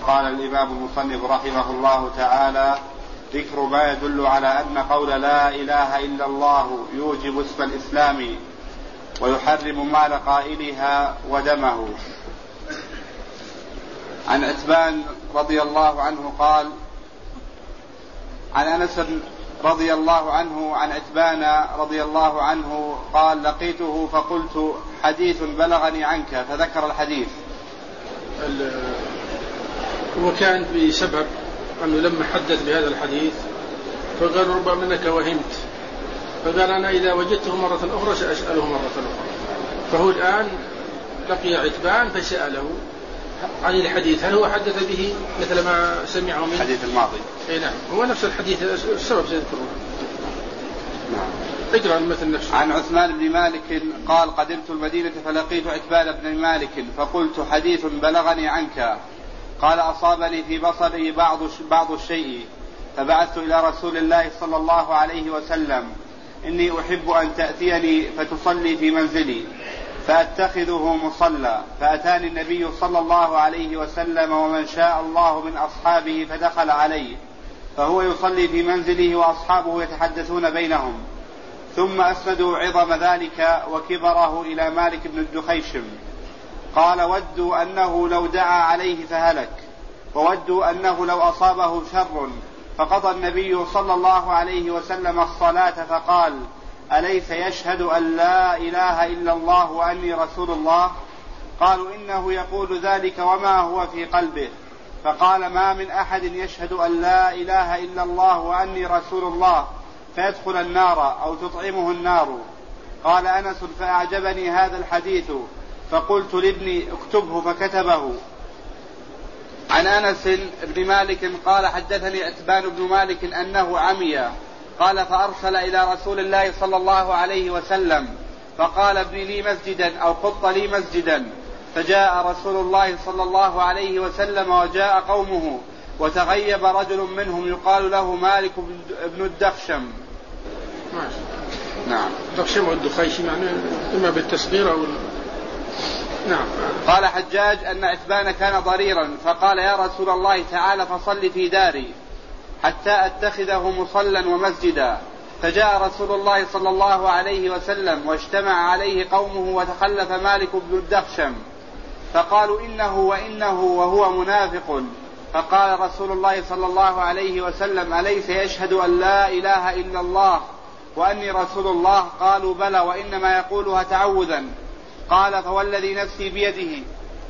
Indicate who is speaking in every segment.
Speaker 1: قال الإمام المصنف رحمه الله تعالى: ذكر ما يدل على أن قول لا إله إلا الله يوجب اسم الإسلام ويحرم مال قائلها ودمه. عن عتبان رضي الله عنه قال: عن أنس رضي الله عنه عن عتبان رضي الله عنه قال: لقيته فقلت: حديث بلغني عنك، فذكر الحديث.
Speaker 2: وكان بسبب أنه لما حدث بهذا الحديث فقال: ربما أنك وهمت، فقال: أنا إذا وجدته مرة أخرى سأسأله مرة أخرى. فهو الآن لقي عتبان فسأله عن الحديث، هل هو حدث به مثل ما سمعه من
Speaker 1: الحديث الماضي؟
Speaker 2: اي نعم، هو نفس الحديث، السبب سيذكره.
Speaker 1: نعم.
Speaker 2: اقرأ المثل نفسه.
Speaker 1: عن عثمان بن مالك قال: قدمت المدينة فلقيت عتبان بن مالك فقلت: حديث بلغني عنك. قال: أصابني في بصري بعض الشيء، فبعثت إلى رسول الله صلى الله عليه وسلم: إني أحب أن تأتيني فتصلي في منزلي فأتخذه مصلى. فأتاني النبي صلى الله عليه وسلم ومن شاء الله من أصحابه فدخل عليه، فهو يصلي في منزله وأصحابه يتحدثون بينهم. ثم أسندوا عظم ذلك وكبره إلى مالك بن الدخيشم. قال: ودوا أنه لو دعا عليه فهلك، وودوا أنه لو أصابه شر. فقضى النبي صلى الله عليه وسلم الصلاة فقال: أليس يشهد أن لا إله إلا الله وأني رسول الله؟ قالوا: إنه يقول ذلك وما هو في قلبه. فقال: ما من أحد يشهد أن لا إله إلا الله وأني رسول الله فيدخل النار أو تطعمه النار. قال أنس: فأعجبني هذا الحديث فقلت لابني: اكتبه، فكتبه. عن أنس بن مالك قال: حدثني عتبان بن مالك أنه عمي. قال: فأرسل إلى رسول الله صلى الله عليه وسلم فقال: ابن لي مسجدا أو قط لي مسجدا. فجاء رسول الله صلى الله عليه وسلم وجاء قومه، وتغيب رجل منهم يقال له مالك بن الدخشم.
Speaker 2: نعم. الدخشم والدخيشم يعني إما بالتصغير أو نعم.
Speaker 1: قال حجاج أن عتبان كان ضريرا، فقال: يا رسول الله تعالى فصل في داري حتى أتخذه مصلا ومسجدا. فجاء رسول الله صلى الله عليه وسلم واجتمع عليه قومه، وتخلف مالك بن الدخشم، فقالوا: إنه وهو منافق. فقال رسول الله صلى الله عليه وسلم: أليس يشهد أن لا إله إلا الله وأني رسول الله؟ قالوا: بلى، وإنما يقولها تعوذا. قال: فوالذي نفسي بيده.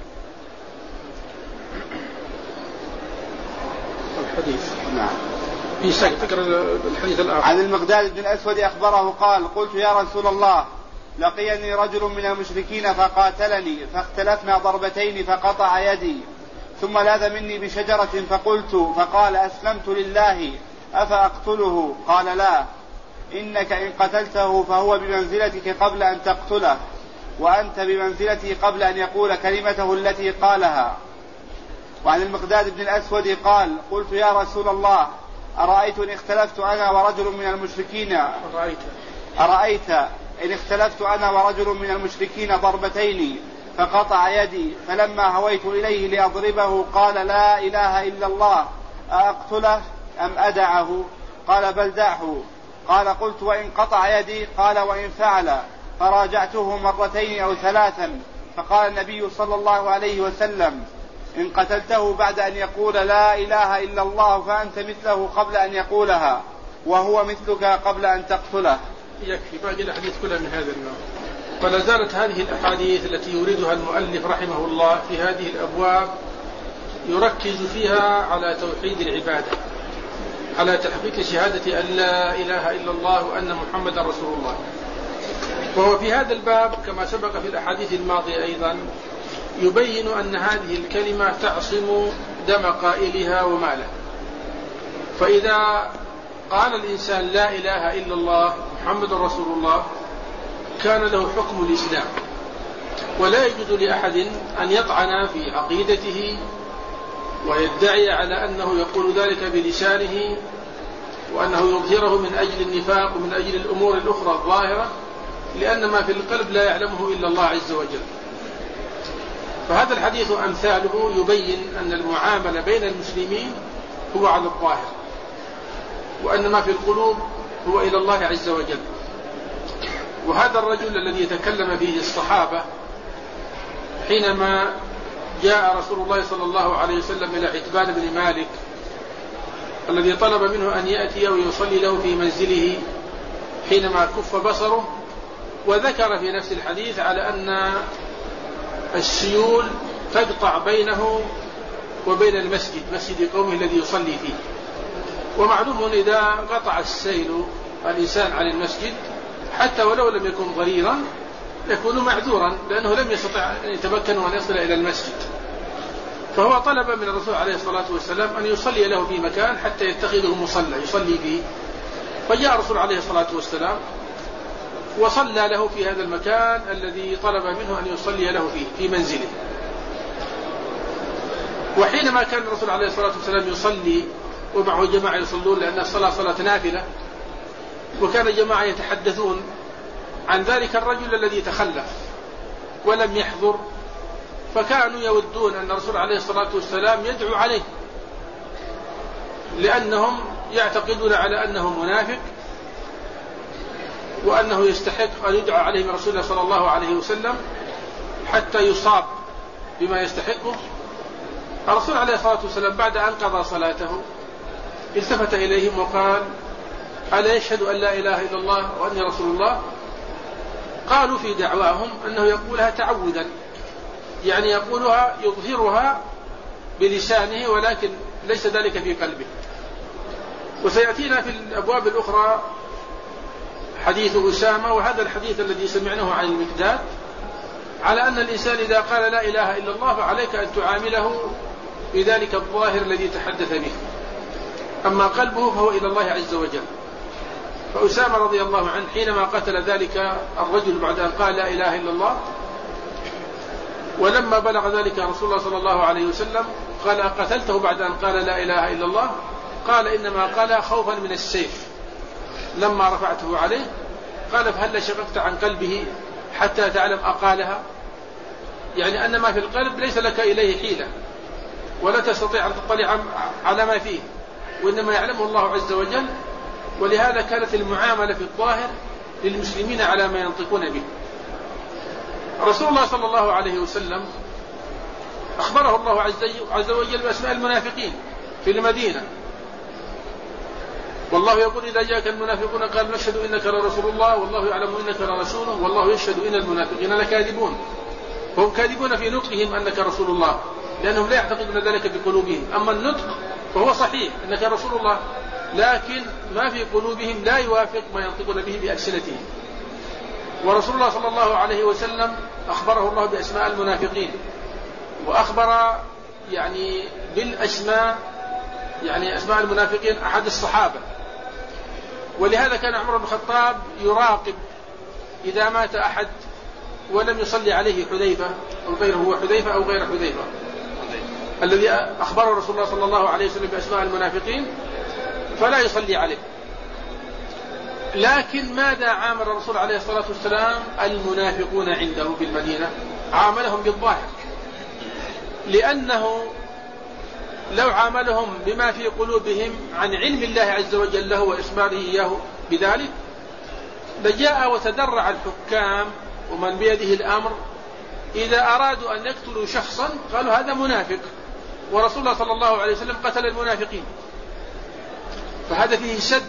Speaker 2: الحديث.
Speaker 1: نعم.
Speaker 2: في سكت الحديث الآخر.
Speaker 1: عن المقداد بن الأسود أخبره قال: قلت: يا رسول الله، لقيني رجل من المشركين فقاتلني، فاختلفنا ضربتين فقطع يدي، ثم لاذ مني بشجرة فقال: أسلمت لله أفأقتله؟ قال: لا، إنك إن قتلته فهو بمنزلتك قبل أن تقتله، وأنت بمنزلته قبل أن يقول كلمته التي قالها. وعن المقداد بن الأسود قال: قلت: يا رسول الله، أرأيت إن اختلفت أنا ورجل من المشركين إن اختلفت أنا ورجل من المشركين ضربتين فقطع يدي، فلما هويت إليه لأضربه قال: لا إله إلا الله، أقتله أم أدعه؟ قال: بل دعه. قال: قلت: وإن قطع يدي؟ قال: وإن فعل. فراجعته مرتين أو ثلاثا، فقال النبي صلى الله عليه وسلم: إن قتلته بعد أن يقول لا إله إلا الله فأنت مثله قبل أن يقولها، وهو مثلك قبل أن تقتله.
Speaker 2: يكفي، باقي الأحاديث كلها من هذا النوع. ولا زالت هذه الأحاديث التي يريدها المؤلف رحمه الله في هذه الأبواب يركز فيها على توحيد العبادة، على تحقيق شهادة أن لا إله إلا الله وأن محمد رسول الله. وهو في هذا الباب كما سبق في الأحاديث الماضية أيضا يبين أن هذه الكلمة تعصم دم قائلها وماله. فإذا قال الإنسان لا إله إلا الله محمد رسول الله كان له حكم الإسلام، ولا يجوز لأحد أن يطعن في عقيدته ويدعي على أنه يقول ذلك بلسانه وأنه يظهره من أجل النفاق ومن أجل الأمور الأخرى الظاهرة، لأن ما في القلب لا يعلمه إلا الله عز وجل. فهذا الحديث أمثاله يبين أن المعاملة بين المسلمين هو على الظاهر، وأن ما في القلوب هو إلى الله عز وجل. وهذا الرجل الذي يتكلم فيه الصحابة حينما جاء رسول الله صلى الله عليه وسلم إلى عتبان بن مالك الذي طلب منه أن يأتي ويصلي له في منزله حينما كف بصره، وذكر في نفس الحديث على أن السيول تقطع بينه وبين المسجد، مسجد قومه الذي يصلي فيه. ومعلوم إذا قطع السيل الإنسان عن المسجد حتى ولو لم يكن ضريرا يكون معذورا، لأنه لم يستطع أن يتمكن وأن يصل إلى المسجد. فهو طلب من الرسول عليه الصلاة والسلام أن يصلي له في مكان حتى يتخذه مصلى يصلي فيه. فجاء الرسول عليه الصلاة والسلام وصلى له في هذا المكان الذي طلب منه أن يصلي له فيه في منزله. وحينما كان الرسول عليه الصلاة والسلام يصلي ومعه جماعة يصلون، لأن الصلاة صلاة نافلة، وكان جماعة يتحدثون عن ذلك الرجل الذي تخلف ولم يحضر، فكانوا يودون أن الرسول عليه الصلاة والسلام يدعو عليه، لأنهم يعتقدون على أنه منافق وأنه يستحق أن يدعى عليه من رسول الله صلى الله عليه وسلم حتى يصاب بما يستحقه. الرسول عليه الصلاة والسلام بعد أن قضى صلاته التفت إليهم وقال: ألا يشهد أن لا إله إلا الله وأني رسول الله؟ قالوا في دعواهم أنه يقولها تعودا، يعني يقولها يظهرها بلسانه ولكن ليس ذلك في قلبه. وسيأتينا في الأبواب الأخرى حديث أسامة، وهذا الحديث الذي سمعناه عن المقداد، على أن الإنسان إذا قال لا إله إلا الله فعليك أن تعامله بذلك الظاهر الذي تحدث به، أما قلبه فهو إلى الله عز وجل. فأسامة رضي الله عنه حينما قتل ذلك الرجل بعد أن قال لا إله إلا الله، ولما بلغ ذلك رسول الله صلى الله عليه وسلم قال: قتلته بعد أن قال لا إله إلا الله؟ قال: إنما قالها خوفا من السيف. لما رفعته عليه قال: فهل شققت عن قلبه حتى تعلم أقالها؟ يعني أن ما في القلب ليس لك إليه حيلة ولا تستطيع أن تطلع على ما فيه، وإنما يعلمه الله عز وجل. ولهذا كانت المعاملة في الظاهر للمسلمين على ما ينطقون به. رسول الله صلى الله عليه وسلم أخبره الله عز وجل بأسماء المنافقين في المدينة، والله يقول: إذا جاءك المنافقون قالوا نشهد إنك لرسول الله والله يعلم إنك لرسوله والله يشهد إن المنافقين لكاذبون. فهم كاذبون في نطقهم أنك رسول الله، لأنهم لا يعتقدون ذلك بقلوبهم. أما النطق فهو صحيح أنك رسول الله، لكن ما في قلوبهم لا يوافق ما ينطقون به بألسنتهم. ورسول الله صلى الله عليه وسلم أخبره الله بأسماء المنافقين، وأخبر يعني بالأسماء، يعني أسماء المنافقين أحد الصحابة. ولهذا كان عمر بن الخطاب يراقب إذا مات أحد ولم يصلي عليه حذيفة أو غيره، هو حذيفة أو غير حذيفة الذي أخبره رسول الله صلى الله عليه وسلم بأسماء المنافقين، فلا يصلي عليه. لكن ماذا عامل الرسول عليه الصلاة والسلام المنافقون عنده في المدينة؟ عاملهم بالظاهر، لأنه لو عاملهم بما في قلوبهم عن علم الله عز وجل له وإخباره إياه بذلك لجاء وتدرع الحكام ومن بيده الأمر إذا أرادوا أن يقتلوا شخصا قالوا هذا منافق، ورسول الله صلى الله عليه وسلم قتل المنافقين. فهذا فيه سد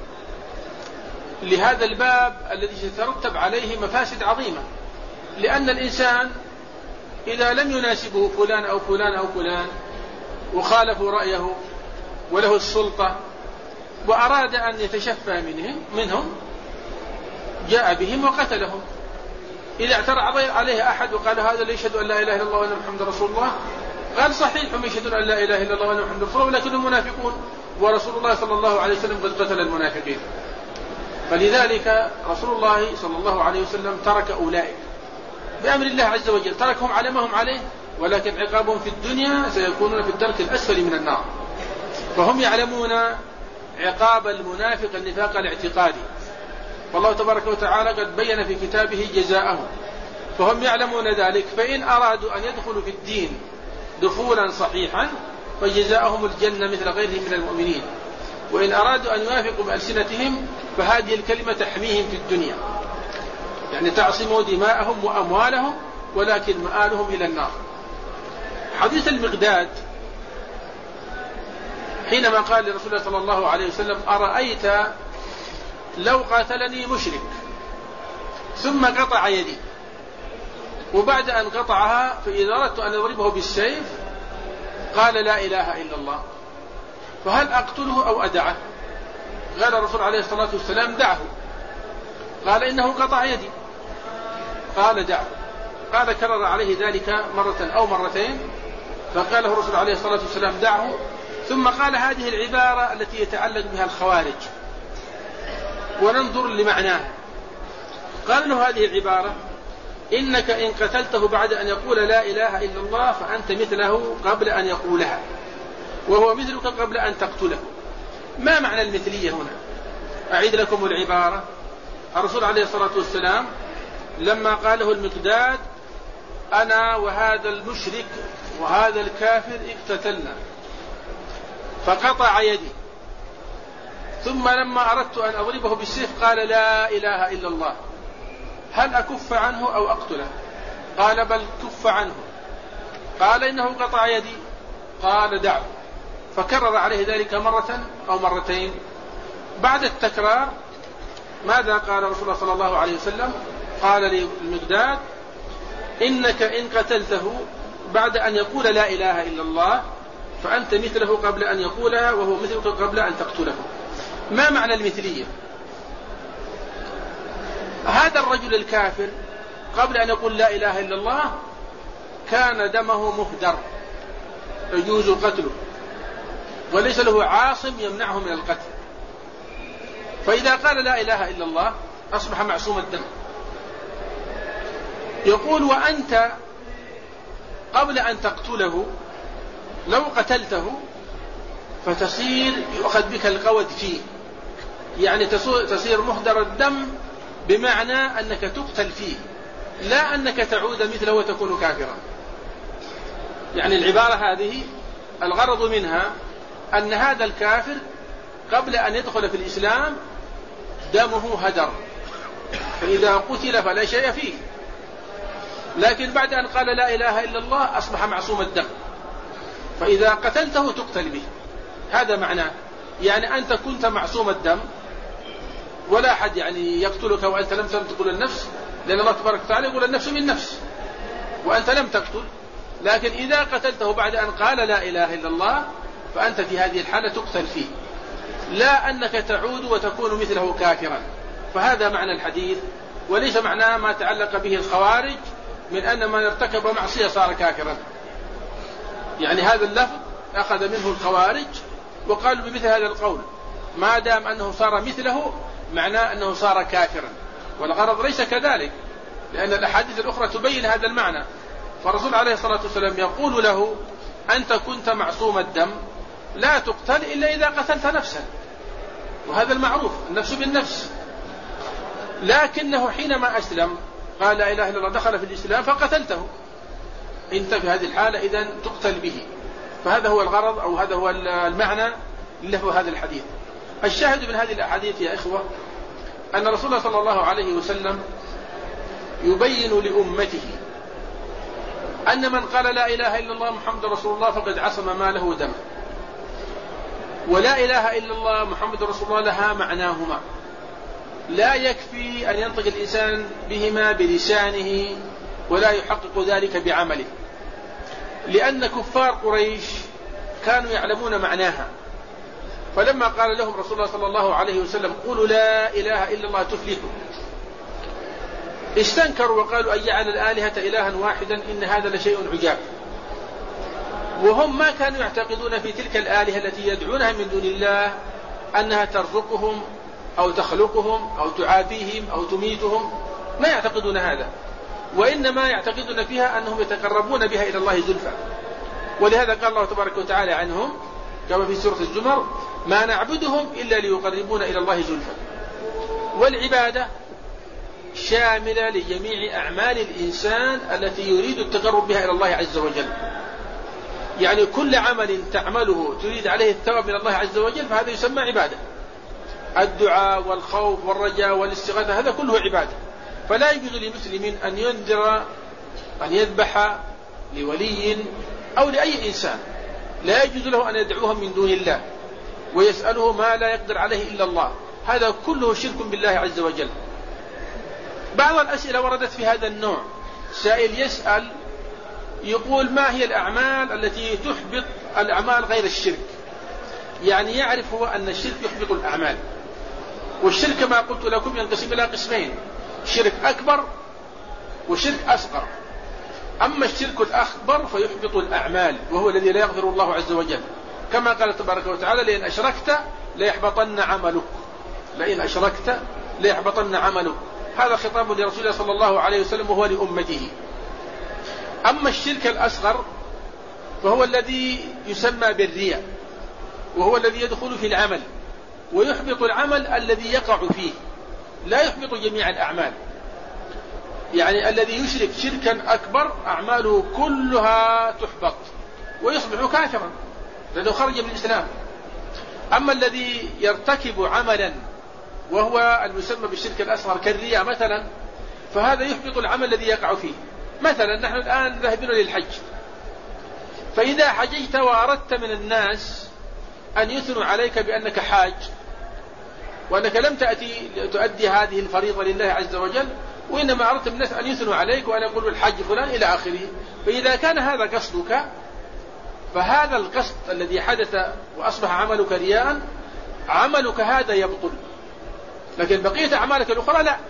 Speaker 2: لهذا الباب الذي سيترتب عليه مفاسد عظيمة، لأن الإنسان إذا لم يناسبه فلان أو فلان أو فلان وخالفوا رأيه وله السلطة وأراد أن يتشفى منهم جاء بهم وقتلهم. إذا اعترض عليه أحد وقال هذا لا يشهد أن لا إله إلا الله وأن محمد رسول الله، قال صحيح هم يشهدون أن لا إله إلا الله وأن محمد رسول الله ولكنهم منافقون، ورسول الله صلى الله عليه وسلم قد قتل المنافقين. فلذلك رسول الله صلى الله عليه وسلم ترك أولئك بأمر الله عز وجل، تركهم على ما هم عليه، ولكن عقابهم في الدنيا سيكونون في الدرك الأسفل من النار. فهم يعلمون عقاب المنافق النفاق الاعتقادي، والله تبارك وتعالى قد بين في كتابه جزاءه فهم يعلمون ذلك، فإن أرادوا أن يدخلوا في الدين دخولا صحيحا فجزاؤهم الجنة مثل غيرهم من المؤمنين، وإن أرادوا أن يوافقوا بألسنتهم فهذه الكلمة تحميهم في الدنيا، يعني تعصم دماءهم وأموالهم، ولكن مآلهم إلى النار. حديث المقداد حينما قال لرسول الله صلى الله عليه وسلم: أرأيت لو قاتلني مشرك ثم قطع يدي، وبعد أن قطعها فإذا أردت أن أضربه بالسيف قال لا إله إلا الله، فهل أقتله أو أدعه؟ قال الرسول عليه الصلاة والسلام: دعه. قال: إنه قطع يدي. قال: دعه. قال: كرر عليه ذلك مرة أو مرتين، فقال الرسول عليه الصلاة والسلام: دعه. ثم قال هذه العبارة التي يتعلق بها الخوارج، وننظر لمعناها. قال له هذه العبارة: إنك إن قتلته بعد أن يقول لا إله إلا الله فأنت مثله قبل أن يقولها، وهو مثلك قبل أن تقتله. ما معنى المثلية هنا؟ أعيد لكم العبارة. الرسول عليه الصلاة والسلام لما قاله المقداد: أنا وهذا المشرك وهذا الكافر اقتتلنا فقطع يدي، ثم لما أردت أن أضربه بالسيف قال لا إله إلا الله، هل أكف عنه أو أقتله؟ قال: بل كف عنه. قال: إنه قطع يدي. قال: دعه. فكرر عليه ذلك مرة أو مرتين. بعد التكرار ماذا قال رسول الله صلى الله عليه وسلم؟ قال للمقداد: إنك إن قتلته بعد أن يقول لا إله إلا الله فأنت مثله قبل أن يقولها، وهو مثلك قبل أن تقتله. ما معنى المثلية؟ هذا الرجل الكافر قبل أن يقول لا إله إلا الله كان دمه مهدر يجوز قتله، وليس له عاصم يمنعه من القتل، فإذا قال لا إله إلا الله أصبح معصوم الدم. يقول: وأنت قبل أن تقتله لو قتلته فتصير يؤخذ بك القود فيه، يعني تصير مهدر الدم، بمعنى أنك تقتل فيه، لا أنك تعود مثله وتكون كافرا. يعني العبارة هذه الغرض منها أن هذا الكافر قبل أن يدخل في الإسلام دمه هدر، فإذا قتل فلا شيء فيه، لكن بعد أن قال لا إله إلا الله أصبح معصوم الدم، فإذا قتلته تقتل به. هذا معناه، يعني أنت كنت معصوم الدم ولا أحد يعني يقتلك وأنت لم تقتل النفس، لأن الله تبارك وتعالى يقول النفس بالنفس وأنت لم تقتل، لكن إذا قتلته بعد أن قال لا إله إلا الله فأنت في هذه الحالة تقتل فيه، لا أنك تعود وتكون مثله كافرا. فهذا معنى الحديث، وليس معناه ما تعلق به الخوارج من أن من ارتكب معصية صار كافرا. يعني هذا اللفظ أخذ منه الخوارج وقالوا بمثل هذا القول: ما دام أنه صار مثله معناه أنه صار كافرا، والغرض ليس كذلك، لأن الأحاديث الأخرى تبين هذا المعنى. فالرسول عليه الصلاة والسلام يقول له: أنت كنت معصوم الدم، لا تقتل إلا إذا قتلت نفسا، وهذا المعروف، النفس بالنفس، لكنه حينما أسلم قال لا إله إلا الله دخل في الإسلام فقتلته، انت في هذه الحالة إذن تقتل به. فهذا هو الغرض أو هذا هو المعنى له هذا الحديث. الشاهد من هذه الأحاديث يا إخوة أن رسول الله صلى الله عليه وسلم يبين لأمته أن من قال لا إله إلا الله محمد رسول الله فقد عصم ماله ودمه، ولا إله إلا الله محمد رسول الله لها معناهما، لا يكفي أن ينطق الإنسان بهما بلسانه ولا يحقق ذلك بعمله، لأن كفار قريش كانوا يعلمون معناها، فلما قال لهم رسول الله صلى الله عليه وسلم قولوا لا إله إلا الله تفلحوا استنكروا وقالوا أن جعل الآلهة إلها واحدا إن هذا لشيء عجاب. وهم ما كانوا يعتقدون في تلك الآلهة التي يدعونها من دون الله أنها ترزقهم أو تخلقهم أو تعافيهم أو تميتهم، ما يعتقدون هذا، وإنما يعتقدون فيها أنهم يتقربون بها إلى الله زلفى. ولهذا قال الله تبارك وتعالى عنهم كما في سورة الزمر: ما نعبدهم إلا ليقربون إلى الله زلفى. والعبادة شاملة لجميع أعمال الإنسان التي يريد التقرب بها إلى الله عز وجل. يعني كل عمل تعمله تريد عليه الثواب من الله عز وجل فهذا يسمى عبادة. الدعاء والخوف والرجاء والاستغاثة هذا كله عبادة. فلا يجوز لمسلم أن ينذر أن يذبح لولي أو لأي إنسان، لا يجوز له أن يدعوهم من دون الله ويسأله ما لا يقدر عليه إلا الله، هذا كله شرك بالله عز وجل. بعض الأسئلة وردت في هذا النوع، سائل يسأل يقول ما هي الأعمال التي تحبط الأعمال غير الشرك؟ يعني يعرف هو أن الشرك يحبط الأعمال، والشرك كما قلت لكم ينقسم إلى قسمين، شرك أكبر وشرك أصغر. أما الشرك الأكبر فيحبط الأعمال وهو الذي لا يغفر الله عز وجل، كما قال تبارك وتعالى لئن أشركت ليحبطن عملك، لئن أشركت ليحبطن عملك. هذا خطاب لرسول الله صلى الله عليه وسلم وهو لأمته. أما الشرك الأصغر فهو الذي يسمى بالرياء، وهو الذي يدخل في العمل ويحبط العمل الذي يقع فيه، لا يحبط جميع الأعمال. يعني الذي يشرك شركا أكبر أعماله كلها تحبط ويصبح كافرا لأنه خرج من الإسلام. أما الذي يرتكب عملا وهو المسمى بالشرك الأصغر كالرياء مثلا، فهذا يحبط العمل الذي يقع فيه. مثلا نحن الآن ذاهبين للحج، فإذا حججت وأردت من الناس أن يثنوا عليك بأنك حاج وأنك لم تأتي تؤدي هذه الفريضة لله عز وجل، وإنما أردت من الناس أن يثنوا عليك وأن يقولوا الحج فلان إلى آخره، فإذا كان هذا قصدك فهذا القصد الذي حدث وأصبح عملك رياء عملك هذا يبطل، لكن بقية أعمالك الأخرى لا.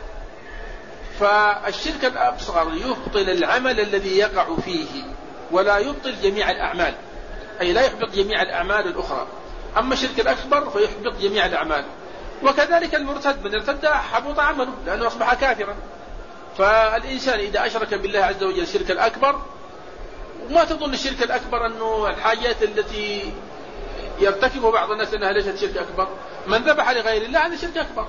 Speaker 2: فالشرك الأصغر يبطل العمل الذي يقع فيه ولا يبطل جميع الأعمال، أي لا يحبط جميع الأعمال الأخرى. أما الشرك الأكبر فيحبط جميع الأعمال. وكذلك المرتد، من ارتد حبط عمله لأنه أصبح كافرا. فالإنسان إذا أشرك بالله عز وجل الشرك الأكبر، وما تظن الشرك الأكبر أنه الحاجات التي يرتكبه بعض الناس أنها ليست شرك أكبر. من ذبح لغير الله هذا شرك أكبر.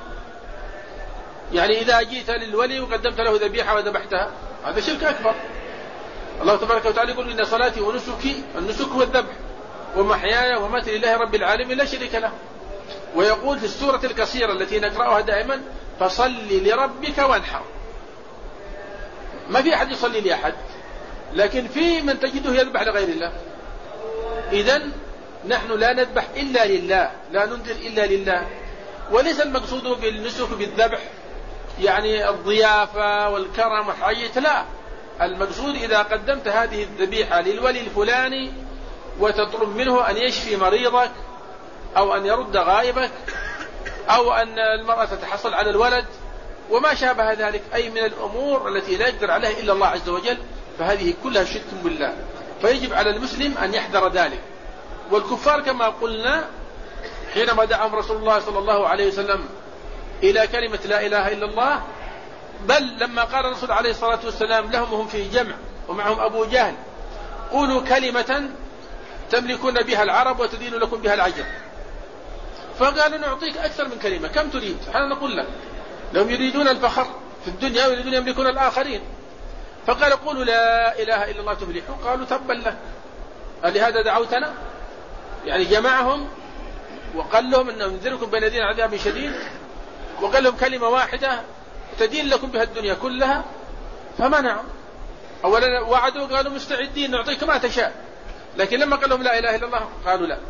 Speaker 2: يعني إذا جئت للولي وقدمت له ذبيحة وذبحتها هذا شرك أكبر. الله تبارك وتعالى يقول إن صلاتي ونسكي، النسك هو الذبح، ومحياي ومماتي لله رب العالمين لا شريك له. ويقول في السورة القصيرة التي نقرأها دائما فصل لربك وانحر. ما في أحد يصلي لأحد، لكن في من تجده يذبح لغير الله. إذن نحن لا نذبح إلا لله، لا ننذر إلا لله. وليس المقصود بالنسك بالذبح يعني الضيافة والكرم والحاجة، لا. المقصود إذا قدمت هذه الذبيحة للولي الفلاني وتطلب منه أن يشفي مريضك أو أن يرد غائبك أو أن المرأة تتحصل على الولد وما شابه ذلك، أي من الأمور التي لا يقدر عليها إلا الله عز وجل، فهذه كلها شرك بالله. فيجب على المسلم أن يحذر ذلك. والكفار كما قلنا حينما دعاهم رسول الله صلى الله عليه وسلم إلى كلمة لا إله إلا الله، بل لما قال الرسول عليه الصلاة والسلام لهم وهم في جمع ومعهم أبو جهل قولوا كلمة تملكون بها العرب وتدين لكم بها العجم، فقالوا نعطيك أكثر من كلمة، كم تريد؟ حنا نقول لك لهم يريدون الفخر في الدنيا ويريدون يملكون الآخرين، فقال قولوا لا إله إلا الله تفلحوا. قالوا تبا لك، لهذا دعوتنا؟ يعني جمعهم وقال لهم أن أنذركم بين يدين عذاب شديد، وقال لهم كلمة واحدة تدين لكم بها الدنيا كلها، فمنعوا. أولا وعدوا قالوا مستعدين نعطيك ما تشاء، لكن لما قال لهم لا إله إلا الله قالوا لا.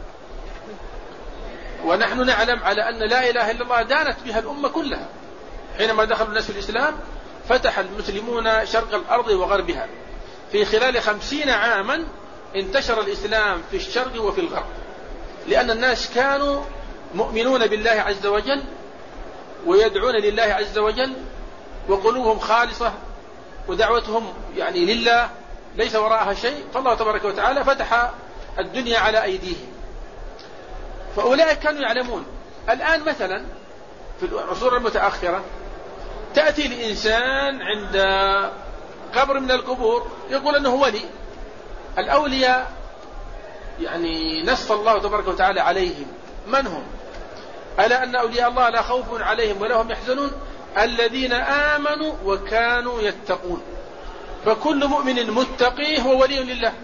Speaker 2: ونحن نعلم على أن لا إله إلا الله دانت بها الأمة كلها. حينما دخل الناس في الإسلام فتح المسلمون شرق الأرض وغربها، في خلال 50 عاما انتشر الإسلام في الشرق وفي الغرب، لأن الناس كانوا مؤمنون بالله عز وجل ويدعون لله عز وجل وقلوبهم خالصة ودعوتهم يعني لله ليس وراءها شيء، فالله تبارك وتعالى فتح الدنيا على أيديهم. فأولئك كانوا يعلمون. الآن مثلا في العصور المتأخرة تأتي الإنسان عند قبر من القبور يقول أنه ولي. الأولياء يعني نص الله تبارك وتعالى عليهم، من هم؟ ألا أن أولياء الله لا خوف عليهم ولا هم يحزنون الذين آمنوا وكانوا يتقون. فكل مؤمن متقي هو ولي لله.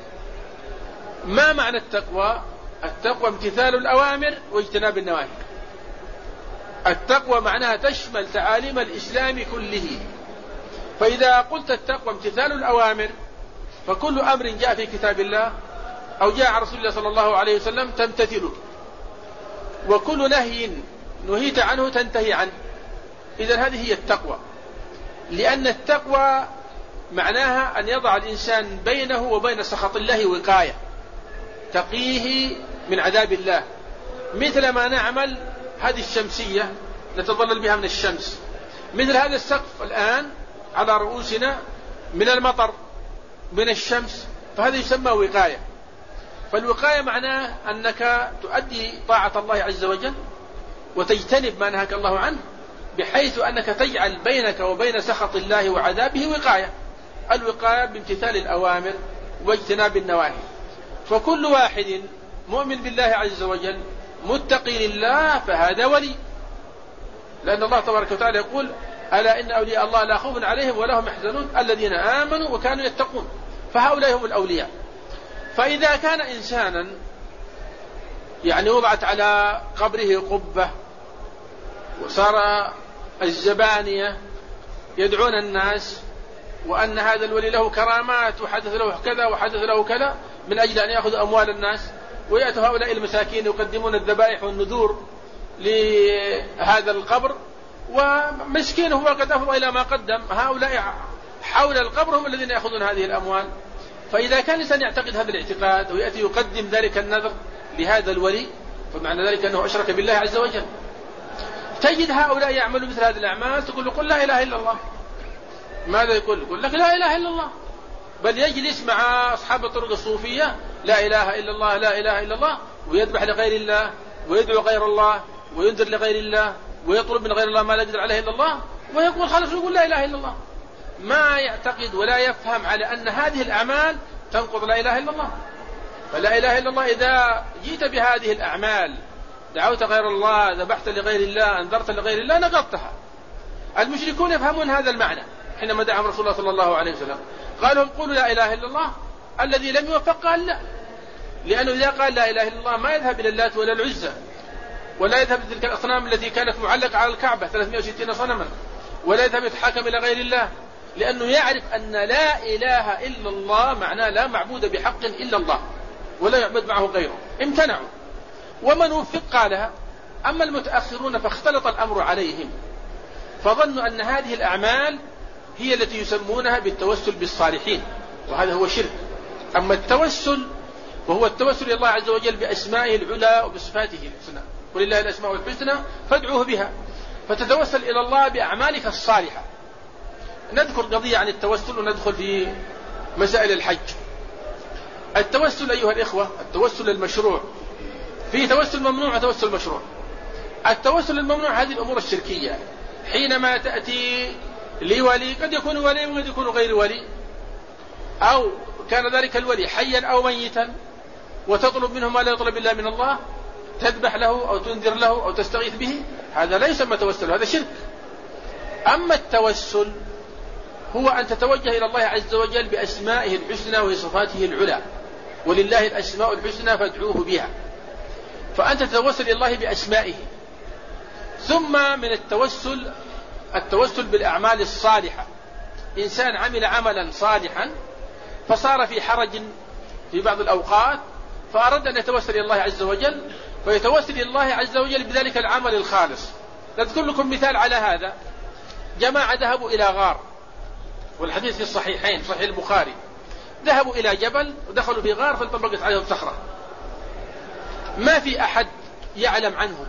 Speaker 2: ما معنى التقوى؟ التقوى امتثال الأوامر واجتناب النواهي. التقوى معناها تشمل تعاليم الإسلام كله. فإذا قلت التقوى امتثال الأوامر فكل أمر جاء في كتاب الله أو جاء عن رسول الله صلى الله عليه وسلم تمتثله، وكل نهي نهيت عنه تنتهي عنه. إذن هذه هي التقوى، لأن التقوى معناها أن يضع الإنسان بينه وبين سخط الله وقاية تقيه من عذاب الله، مثل ما نعمل هذه الشمسية نتظلل بها من الشمس، مثل هذا السقف الآن على رؤوسنا من المطر من الشمس، فهذا يسمى وقاية. فالوقاية معناه أنك تؤدي طاعة الله عز وجل وتجتنب ما نهاك الله عنه، بحيث أنك تجعل بينك وبين سخط الله وعذابه وقاية. الوقاية بامتثال الأوامر واجتناب النواهي. فكل واحد مؤمن بالله عز وجل متقي لله فهذا ولي، لأن الله تبارك وتعالى يقول: ألا إن أولياء الله لا خوف عليهم ولا هم يحزنون الذين آمنوا وكانوا يتقون. فهؤلاء هم الأولياء. فإذا كان إنسانا وضعت على قبره قبة وصار الزبانية يدعون الناس وأن هذا الولي له كرامات وحدث له كذا وحدث له كذا من أجل أن يأخذ أموال الناس، ويأتوا هؤلاء المساكين يقدمون الذبائح والنذور لهذا القبر، ومسكين هو قد أفضى إلى ما قدم، هؤلاء حول القبر هم الذين يأخذون هذه الأموال. فإذا كان الإنسان يعتقد هذا الاعتقاد ويأتي يقدم ذلك النذر لهذا الولي، فمعنى ذلك أنه أشرك بالله عز وجل. تجد هؤلاء يعملوا مثل هذه الأعمال، تقول له: قل لا إله إلا الله. ماذا يقول؟ يقول لك: لا إله إلا الله. بل يجلس مع أصحاب الطرق الصوفية: لا إله إلا الله لا إله إلا الله، ويذبح لغير الله ويدعو غير الله وينذر لغير الله ويطلب من غير الله ما لا يقدر عليه إلا الله، ويقول خلاص يقول لا إله إلا الله. ما يعتقد ولا يفهم على أن هذه الأعمال تنقض لا إله إلا الله. فلا إله إلا الله إذا جيت بهذه الأعمال دعوت غير الله، ذبحت لغير الله، أنذرت لغير الله، نقضتها. المشركون يفهمون هذا المعنى حينما دعاهم رسول الله صلى الله عليه وسلم، قالوا: قولوا لا إله إلا الله. الذي لم يوفق قال لا، لأنه إذا قال لا إله إلا الله ما يذهب إلى اللات ولا العزى، ولا يذهب تلك الأصنام التي كانت معلقة على الكعبة 360 صنما، ولا يذهب يتحاكم إلى غير الله، لأنه يعرف أن لا إله إلا الله معناه لا معبود بحق إلا الله ولا يعبد معه غيره. امتنعوا، ومن وفق قالها. أما المتأخرون فاختلط الأمر عليهم، فظنوا أن هذه الأعمال هي التي يسمونها بالتوسل بالصالحين، وهذا هو شرك. أما التوسل وهو التوسل إلى الله عز وجل بأسمائه العلى وبصفاته الحسنى، ولله الأسماء الحسنى فادعوه بها، فتتوسل إلى الله بأعمالك الصالحة. نذكر قضية عن التوسل وندخل في مسائل الحج. التوسل أيها الإخوة، التوسل المشروع، فيه توسل ممنوع وتوسل مشروع. التوسل الممنوع هذه الأمور الشركية، حينما تأتي لولي، قد يكون ولي وقد يكون غير ولي، أو كان ذلك الولي حيا أو ميتا، وتطلب منه ما لا يطلب إلا من الله، تذبح له أو تنذر له أو تستغيث به، هذا لا يسمى توسل، هذا شرك. أما التوسل هو أن تتوجه إلى الله عز وجل بأسمائه الحسنى وصفاته العلى، ولله الأسماء الحسنى فادعوه بها، فأنت تتوسل إلى الله بأسمائه. ثم من التوسل بالأعمال الصالحة. إنسان عمل عملا صالحا فصار في حرج في بعض الأوقات، فأراد أن يتوسل إلى الله عز وجل، فيتوسل إلى الله عز وجل بذلك العمل الخالص. نذكر لكم مثال على هذا. جماعة ذهبوا إلى غار، والحديث في الصحيحين صحيح البخاري، ذهبوا إلى جبل ودخلوا في غار فانطبقت عليهم صخرة، ما في أحد يعلم عنهم،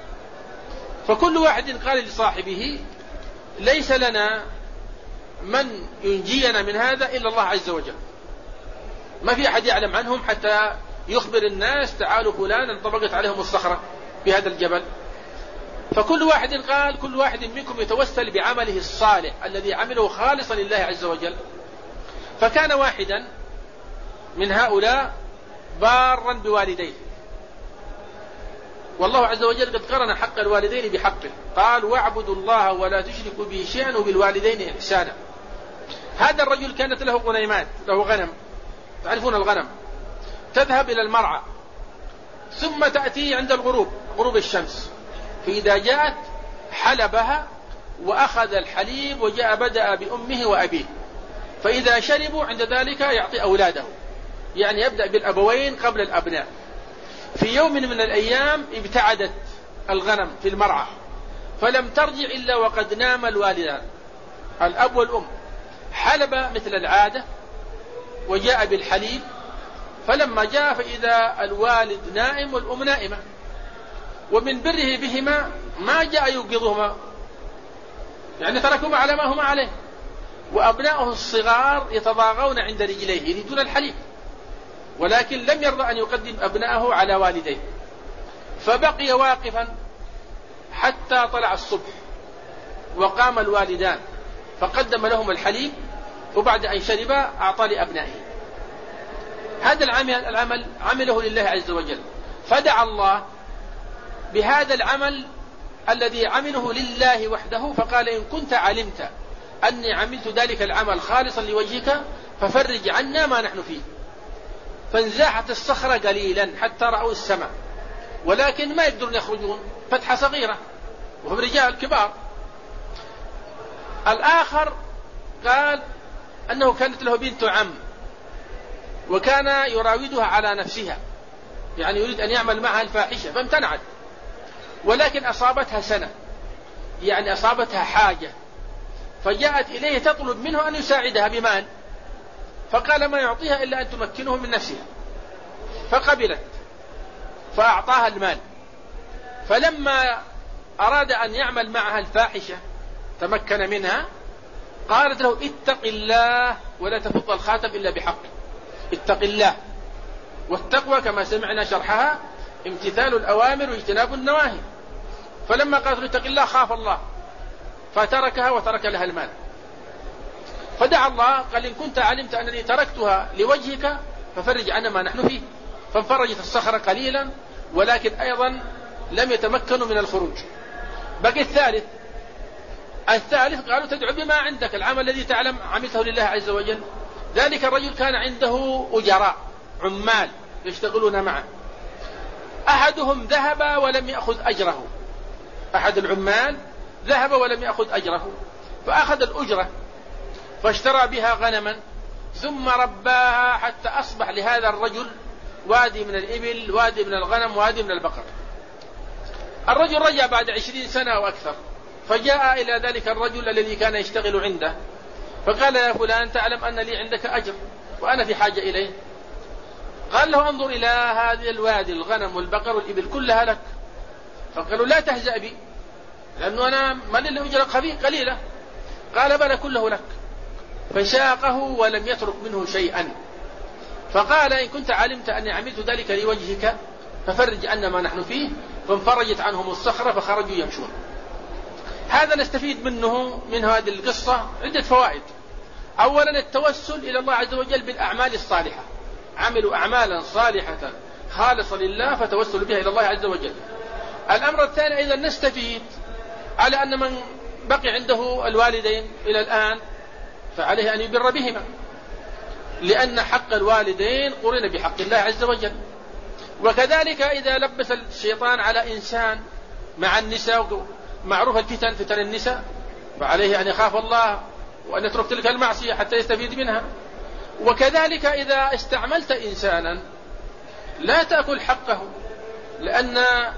Speaker 2: فكل واحد قال لصاحبه: ليس لنا من ينجينا من هذا إلا الله عز وجل. ما في أحد يعلم عنهم حتى يخبر الناس: تعالوا فلان انطبقت عليهم الصخرة في هذا الجبل. فكل واحد قال: كل واحد منكم يتوسل بعمله الصالح الذي عمله خالصا لله عز وجل. فكان واحدا من هؤلاء بارا بوالديه، والله عز وجل قد قرن حق الوالدين بحقه، قال واعبدوا الله ولا تشركوا به شيئا وبالوالدين إحسانا. هذا الرجل كانت له غنيمات، له غنم، تعرفون الغنم، تذهب إلى المرعى ثم تأتي عند غروب الشمس، فإذا جاءت حلبها وأخذ الحليب وجاء بدأ بأمه وأبيه، فإذا شربوا عند ذلك يعطي أولاده، يعني يبدأ بالأبوين قبل الأبناء. في يوم من الأيام ابتعدت الغنم في المرعى فلم ترجع إلا وقد نام الوالدان الأب والأم. حلب مثل العادة وجاء بالحليب، فلما جاء فإذا الوالد نائم والأم نائمة، ومن بره بهما ما جاء يوقظهما، يعني تركهما على ما هما عليه، وأبناؤه الصغار يتضاغون عند رجليه يريدون الحليب، ولكن لم يرضى أن يقدم أبناءه على والديه، فبقي واقفا حتى طلع الصبح، وقام الوالدان فقدم لهم الحليب، وبعد أن شربا أعطى لأبنائه. هذا العمل عمله لله عز وجل، فدعا الله بهذا العمل الذي عمله لله وحده، فقال إن كنت علمت أني عملت ذلك العمل خالصا لوجهك ففرج عنا ما نحن فيه. فانزاحت الصخرة قليلا حتى رأوا السماء، ولكن ما يقدرون يخرجون، فتحة صغيرة وهم رجال كبار. الآخر قال أنه كانت له بنت عم وكان يراودها على نفسها، يعني يريد أن يعمل معها الفاحشة فامتنعت، ولكن أصابتها سنة، يعني أصابتها حاجة، فجاءت إليه تطلب منه أن يساعدها بمال، فقال ما يعطيها إلا أن تمكنه من نفسها، فقبلت فأعطاها المال. فلما أراد أن يعمل معها الفاحشة تمكن منها، قالت له اتق الله ولا تفض الخاتم إلا بحق. اتق الله، والتقوى كما سمعنا شرحها امتثال الأوامر واجتناب النواهي. فلما قالت له اتق الله خاف الله فتركها وترك لها المال. فدعا الله قال إن كنت علمت أنني تركتها لوجهك ففرج عنا ما نحن فيه. فانفرجت الصخرة قليلا، ولكن أيضا لم يتمكنوا من الخروج. بقي الثالث قالوا تدعو بما عندك، العمل الذي تعلم عملته لله عز وجل. ذلك الرجل كان عنده أجراء عمال يشتغلون معه، أحدهم ذهب ولم يأخذ أجره، أحد العمال ذهب ولم يأخذ أجره، فأخذ الأجرة فاشترى بها غنما ثم رباها حتى أصبح لهذا الرجل وادي من الإبل، وادي من الغنم، وادي من البقر. الرجل رجع بعد 20 سنة أو أكثر، فجاء إلى ذلك الرجل الذي كان يشتغل عنده فقال يا فلان تعلم أن لي عندك أجر وأنا في حاجة إليه. قال له انظر إلى هذه الوادي، الغنم والبقر والإبل كلها لك. فقالوا لا تهزأ بي لأنه أنا مالي الأجرة قليلة. قال بلى كله لك. فشاقه ولم يترك منه شيئا. فقال إن كنت علمت أني عملت ذلك لوجهك ففرج عنا ما نحن فيه. فانفرجت عنهم الصخرة فخرجوا يمشون. هذا نستفيد من هذه القصة عدة فوائد. أولا التوسل إلى الله عز وجل بالأعمال الصالحة، عملوا أعمالا صالحة خالصة لله فتوسلوا بها إلى الله عز وجل. الأمر الثاني أيضا نستفيد على أن من بقي عنده الوالدين إلى الآن فعليه أن يبر بهما، لأن حق الوالدين قرن بحق الله عز وجل. وكذلك إذا لبس الشيطان على إنسان مع النساء، معروف الفتن، فتن النساء، فعليه أن يخاف الله وأن يترك تلك المعصية حتى يستفيد منها. وكذلك إذا استعملت إنسانا لا تأكل حقه، لأن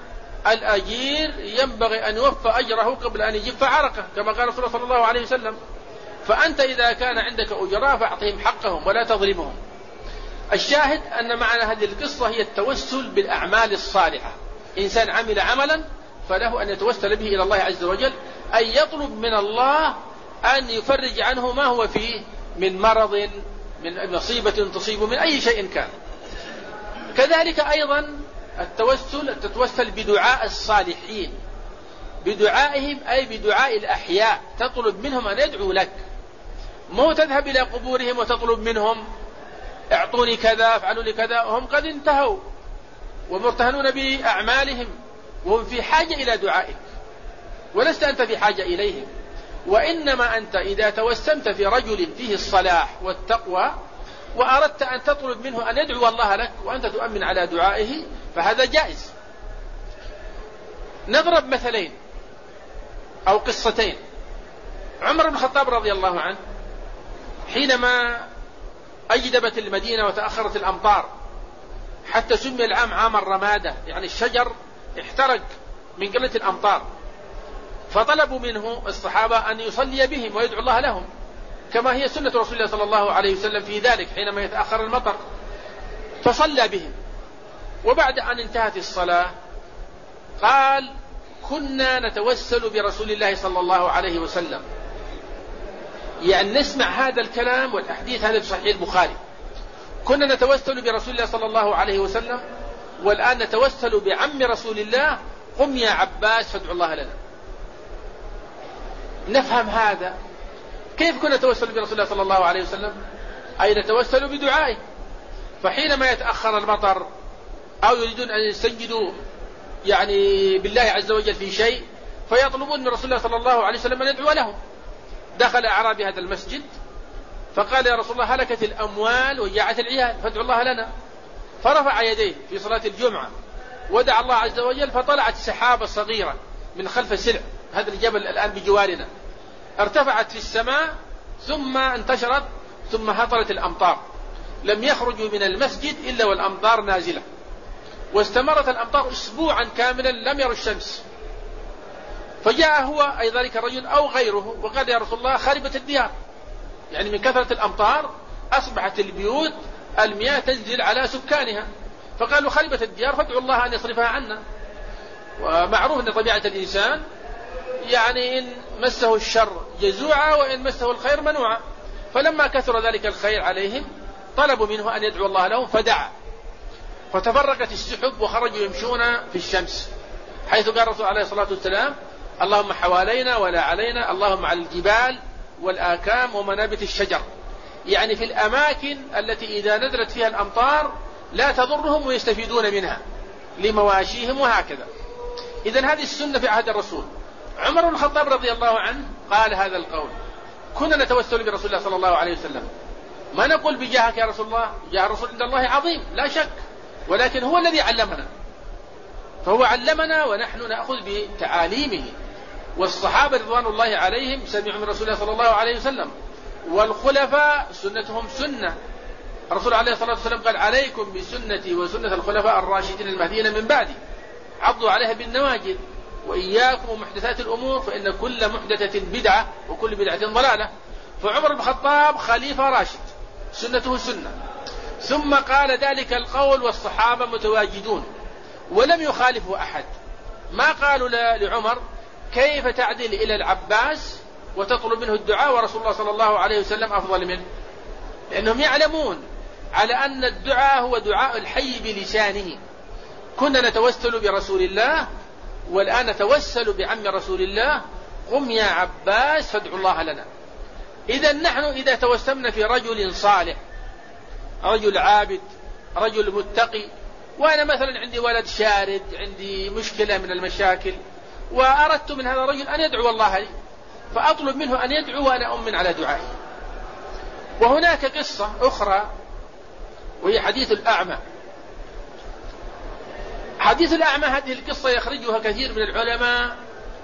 Speaker 2: الأجير ينبغي أن يوفى أجره قبل أن يجف عرقه كما قال رسول الله صلى الله عليه وسلم. فأنت إذا كان عندك أجراء فأعطهم حقهم ولا تظلمهم. الشاهد أن معنى هذه القصة هي التوسل بالأعمال الصالحة. إنسان عمل عملا فله أن يتوسل به إلى الله عز وجل، أن يطلب من الله أن يفرج عنه ما هو فيه من مرض، من مصيبة تصيب، من أي شيء كان. كذلك أيضا تتوسل بدعاء الصالحين، بدعائهم أي بدعاء الأحياء، تطلب منهم أن يدعوا لك، مو تذهب إلى قبورهم وتطلب منهم اعطوني كذا افعلوا لي كذا، هم قد انتهوا ومرتهنون بأعمالهم وهم في حاجة إلى دعائك، ولست أنت في حاجة إليهم. وإنما أنت إذا توسمت في رجل فيه الصلاح والتقوى وأردت أن تطلب منه أن يدعو الله لك وأنت تؤمن على دعائه فهذا جائز. نضرب مثلين أو قصتين. عمر بن الخطاب رضي الله عنه حينما أجدبت المدينة وتأخرت الأمطار حتى سمي العام عام الرمادة، يعني الشجر احترق من قلة الأمطار، فطلبوا منه الصحابة أن يصلي بهم ويدعو الله لهم كما هي سنة رسول الله صلى الله عليه وسلم في ذلك حينما يتأخر المطر، فصلى بهم. وبعد أن انتهت الصلاة قال: كنا نتوسل برسول الله صلى الله عليه وسلم. يعني نسمع هذا الكلام والأحاديث هذا في صحيح البخاري. كنا نتوسل برسول الله صلى الله عليه وسلم، والآن نتوسل بعم رسول الله، قم يا عباس فادعو الله لنا. نفهم هذا. كيف كنا نتوسل برسول الله صلى الله عليه وسلم؟ أي نتوسل بدعائه. فحينما يتأخر المطر أو يريدون أن يستنجدوا يعني بالله عز وجل في شيء فيطلبون من رسول الله صلى الله عليه وسلم أن يدعو لهم. دخل أعرابي هذا المسجد فقال: يا رسول الله هلكت الأموال وجاعت العيال فادعو الله لنا. فرفع يديه في صلاة الجمعة ودعا الله عز وجل، فطلعت سحابة صغيرة من خلف سلع، هذا الجبل الآن بجوارنا، ارتفعت في السماء ثم انتشرت ثم هطلت الأمطار. لم يخرجوا من المسجد إلا والأمطار نازلة، واستمرت الأمطار أسبوعا كاملا لم يروا الشمس. فجاء هو أي ذلك الرجل أو غيره وقال: يا رسول الله خربت الديار، يعني من كثرة الأمطار أصبحت البيوت المياه تنزل على سكانها. فقالوا: خربت الديار فادعوا الله أن يصرفها عنا. ومعروف أن طبيعة الإنسان يعني إن مسه الشر جزوعا وإن مسه الخير منوعا. فلما كثر ذلك الخير عليهم طلبوا منه أن يدعو الله لهم، فدعا، فتفرقت السحب وخرجوا يمشون في الشمس، حيث قال الرسول عليه الصلاة والسلام: اللهم حوالينا ولا علينا، اللهم على الجبال والآكام ومنابت الشجر، يعني في الأماكن التي إذا نزلت فيها الأمطار لا تضرهم ويستفيدون منها لمواشيهم وهكذا. إذن هذه السنة في عهد الرسول. عمر بن الخطاب رضي الله عنه قال هذا القول: كنا نتوسل برسول الله صلى الله عليه وسلم، ما نقول بجاهك يا رسول الله، جاه الرسول عند الله عظيم لا شك، ولكن هو الذي علمنا، فهو علمنا ونحن نأخذ بتعاليمه. والصحابة رضوان الله عليهم سمعوا من رسول الله صلى الله عليه وسلم، والخلفاء سنتهم سنة. الرسول عليه الصلاة والسلام قال: عليكم بسنتي وسنة الخلفاء الراشدين المهديين من بعدي، عضوا عليها بالنواجذ، وإياكم ومحدثات الأمور فإن كل محدثة بدعة وكل بدعة ضلالة. فعمر بن الخطاب خليفة راشد، سنته سنة. ثم قال ذلك القول والصحابة متواجدون ولم يخالفه أحد. ما قالوا لعمر: كيف تعدل إلى العباس وتطلب منه الدعاء ورسول الله صلى الله عليه وسلم أفضل منه؟ لأنهم يعلمون على أن الدعاء هو دعاء الحي بلسانه. كنا نتوسل برسول الله والآن نتوسل بعم رسول الله، قم يا عباس فادعوا الله لنا. إذا نحن إذا توسمنا في رجل صالح، رجل عابد، رجل متقي، وأنا مثلا عندي ولد شارد، عندي مشكلة من المشاكل، وأردت من هذا الرجل أن يدعو الله لي، فأطلب منه أن يدعو وأنا أؤمن على دعائه. وهناك قصة أخرى وهي حديث الأعمى. حديث الأعمى هذه القصة يخرجها كثير من العلماء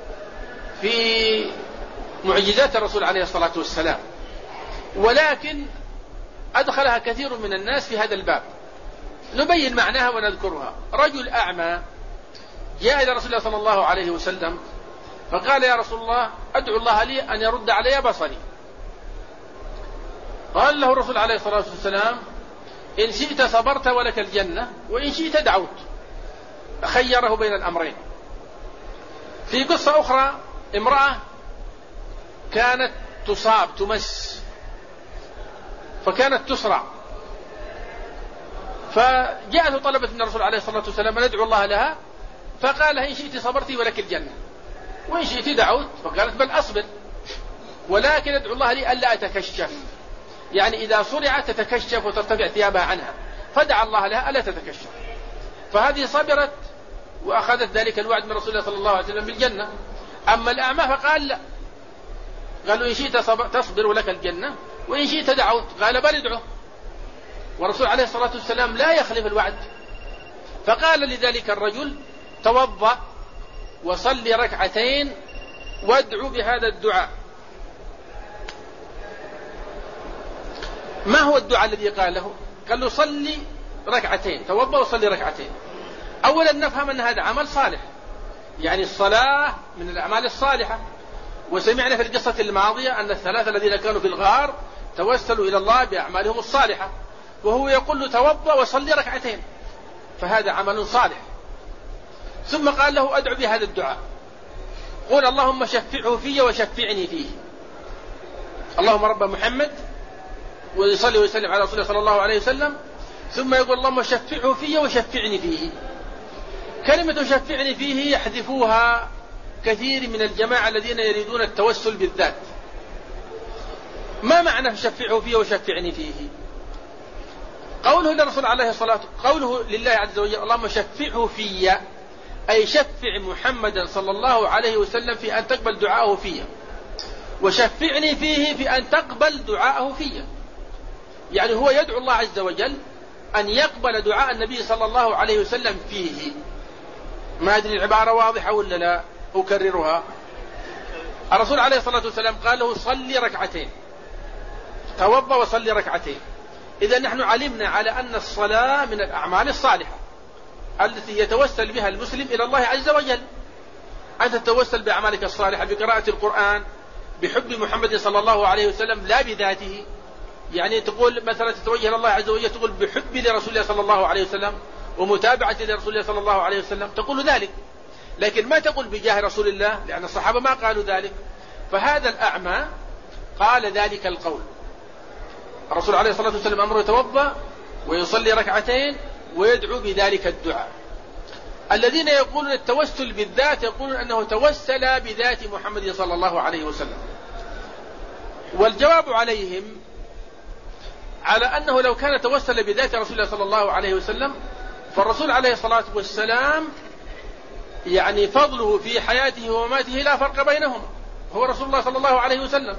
Speaker 2: في معجزات الرسول عليه الصلاة والسلام، ولكن أدخلها كثير من الناس في هذا الباب. نبين معناها ونذكرها. رجل أعمى جاء إلى رسول الله صلى الله عليه وسلم فقال: يا رسول الله أدعو الله لي أن يرد علي بصري. قال له الرسول عليه الصلاة والسلام: إن شئت صبرت ولك الجنة، وإن شئت دعوت. خيره بين الأمرين. في قصة أخرى امرأة كانت تصاب تمس، فكانت تسرع، فجاءت طلبت من الرسول عليه الصلاة والسلام أن يدعو الله لها، فقال لها: إن شئت صبرتي ولك الجنة، وإن شئت دعوت. فقالت: بل أصبر، ولكن ادعو الله لي ألا أتكشف، يعني إذا صرعت تتكشف وترتفع ثيابها عنها، فدعا الله لها ألا تتكشف. فهذه صبرت وأخذت ذلك الوعد من رسول الله صلى الله عليه وسلم بالجنة. أما الأعمى فقال لا، قالوا إن شئت تصبر ولك الجنة وإن شئت دعوت، قال بل ادعو. والرسول عليه الصلاة والسلام لا يخلف الوعد، فقال لذلك الرجل توضأ وصل ركعتين وادعو بهذا الدعاء. ما هو الدعاء الذي قاله؟ قال له صلي ركعتين، توضأ وصلي ركعتين. أولا نفهم أن هذا عمل صالح، يعني الصلاة من الأعمال الصالحة. وسمعنا في القصة الماضية أن الثلاثة الذين كانوا في الغار توسلوا إلى الله بأعمالهم الصالحة، وهو يقول له توضأ وصلي ركعتين، فهذا عمل صالح. ثم قال له أدعو بهذا الدعاء، قول اللهم شفعه في وشفعني فيه، اللهم رب محمد، ويصلي ويسلم على رسول الله صلى الله عليه وسلم. ثم يقول اللهم شفعه في وشفعني فيه. كلمة شفعني فيه يحذفوها كثير من الجماعة الذين يريدون التوسل بالذات. ما معنى شفعه فيه وشفعني فيه؟ قوله للرسول عليه الصلاة، قوله لله عز وجل اللهم شفعه في، أي شفع محمدا صلى الله عليه وسلم في أن تقبل دعاءه فيه، وشفعني فيه في أن تقبل دعاءه فيه. يعني هو يدعو الله عز وجل أن يقبل دعاء النبي صلى الله عليه وسلم فيه. ما أدري العبارة واضحة ولا لا؟ أكررها. الرسول عليه الصلاة والسلام قال له صلي ركعتين، توضأ وصلي ركعتين. إذا نحن علمنا على أن الصلاة من الأعمال الصالحة التي يتوسل بها المسلم إلى الله عز وجل. أنت تتوسل بأعمالك الصالحة بقراءة القرآن، بحب محمد صلى الله عليه وسلم لا بذاته. يعني تقول مثلا تتوجه إلى الله عز وجل تقول بحب لرسول الله صلى الله عليه وسلم ومتابعة لرسول الله صلى الله عليه وسلم، تقول ذلك، لكن ما تقول بجاه رسول الله، لأن الصحابة ما قالوا ذلك. فهذا الأعمى قال ذلك القول. الرسول عليه الصلاة والسلام أمره يتوضأ ويصلي ركعتين ويدعو بذلك الدعاء. الذين يقولون التوسل بالذات يقولون أنه توسل بذات محمد صلى الله عليه وسلم. والجواب عليهم على أنه لو كان توسل بذات رسول الله صلى الله عليه وسلم فالرسول عليه الصلاة والسلام يعني فضله في حياته ومماته لا فرق بينهم، هو رسول الله صلى الله عليه وسلم.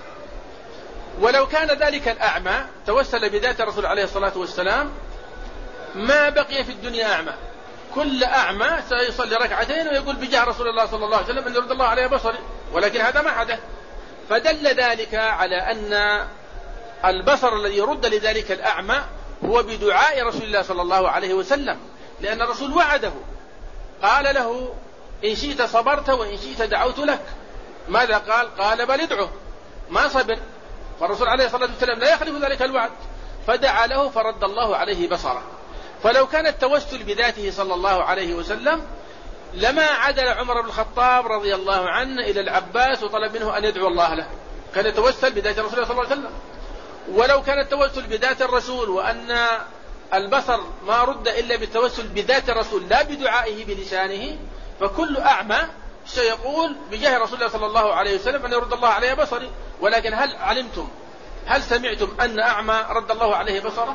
Speaker 2: ولو كان ذلك الأعمى توسل بذات الرسول عليه الصلاة والسلام ما بقي في الدنيا أعمى. كل أعمى سيصلي ركعتين ويقول بجاه رسول الله صلى الله عليه وسلم أن يرد الله عليه بصري، ولكن هذا ما حدث. فدل ذلك على أن البصر الذي يرد لذلك الأعمى هو بدعاء رسول الله صلى الله عليه وسلم، لأن الرسول وعده، قال له إن شئت صبرت وإن شئت دعوت لك. ماذا قال؟ قال بل ادعو، ما صبر. فالرسول عليه الصلاة والسلام لا يخلف ذلك الوعد، فدعا له فرد الله عليه بصره. فلو كان التوسل بذاته صلى الله عليه وسلم لما عدل عمر بن الخطاب رضي الله عنه إلى العباس وطلب منه أن يدعو الله له، كان يتوسل بذات الرسول صلى الله عليه وسلم. ولو كان التوسل بذات الرسول وأن البصر ما رد إلا بالتوسل بذات الرسول لا بدعائه بلسانه، فكل أعمى سيقول بجاه رسول الله صلى الله عليه وسلم أن يرد الله عليه بصري. ولكن هل علمتم، هل سمعتم أن أعمى رد الله عليه بصره؟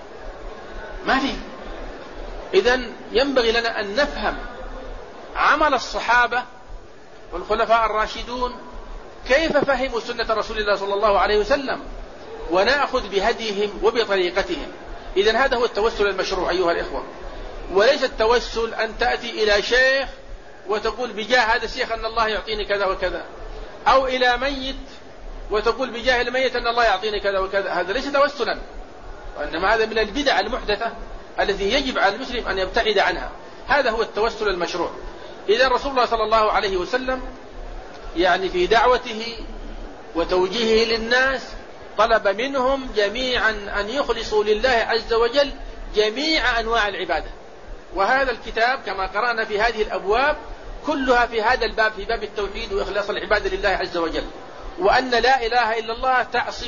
Speaker 2: ما في. إذن ينبغي لنا أن نفهم عمل الصحابة والخلفاء الراشدون كيف فهموا سنة رسول الله صلى الله عليه وسلم، ونأخذ بهديهم وبطريقتهم. إذن هذا هو التوسل المشروع أيها الإخوة، وليس التوسل أن تأتي إلى شيخ وتقول بجاه هذا الشيخ أن الله يعطيني كذا وكذا، أو إلى ميت وتقول بجاه الميت أن الله يعطيني كذا وكذا. هذا ليس توسلا، وإنما هذا من البدع المحدثة التي يجب على المسلم أن يبتعد عنها. هذا هو التوسل المشروع. إذا رسول الله صلى الله عليه وسلم يعني في دعوته وتوجيهه للناس طلب منهم جميعا أن يخلصوا لله عز وجل جميع أنواع العبادة. وهذا الكتاب كما قرأنا في هذه الأبواب كلها في هذا الباب، في باب التوحيد وإخلاص العبادة لله عز وجل، وأن لا إله إلا الله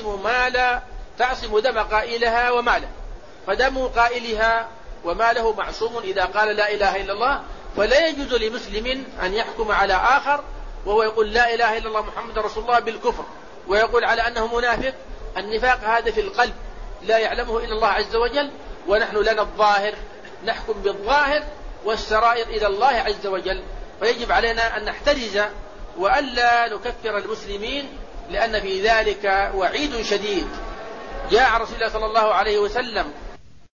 Speaker 2: تعصم دم قائلها وماله، فدم قائلها وماله معصوم إذا قال لا إله إلا الله. فلا يجوز لمسلم أن يحكم على آخر وهو يقول لا إله إلا الله محمد رسول الله بالكفر ويقول على أنه منافق. النفاق هذا في القلب لا يعلمه إلا الله عز وجل، ونحن لنا الظاهر، نحكم بالظاهر والسرائر إلى الله عز وجل، فيجب علينا أن نحترز وألا نكفر المسلمين، لأن في ذلك وعيد شديد. جاء رسول الله صلى الله عليه وسلم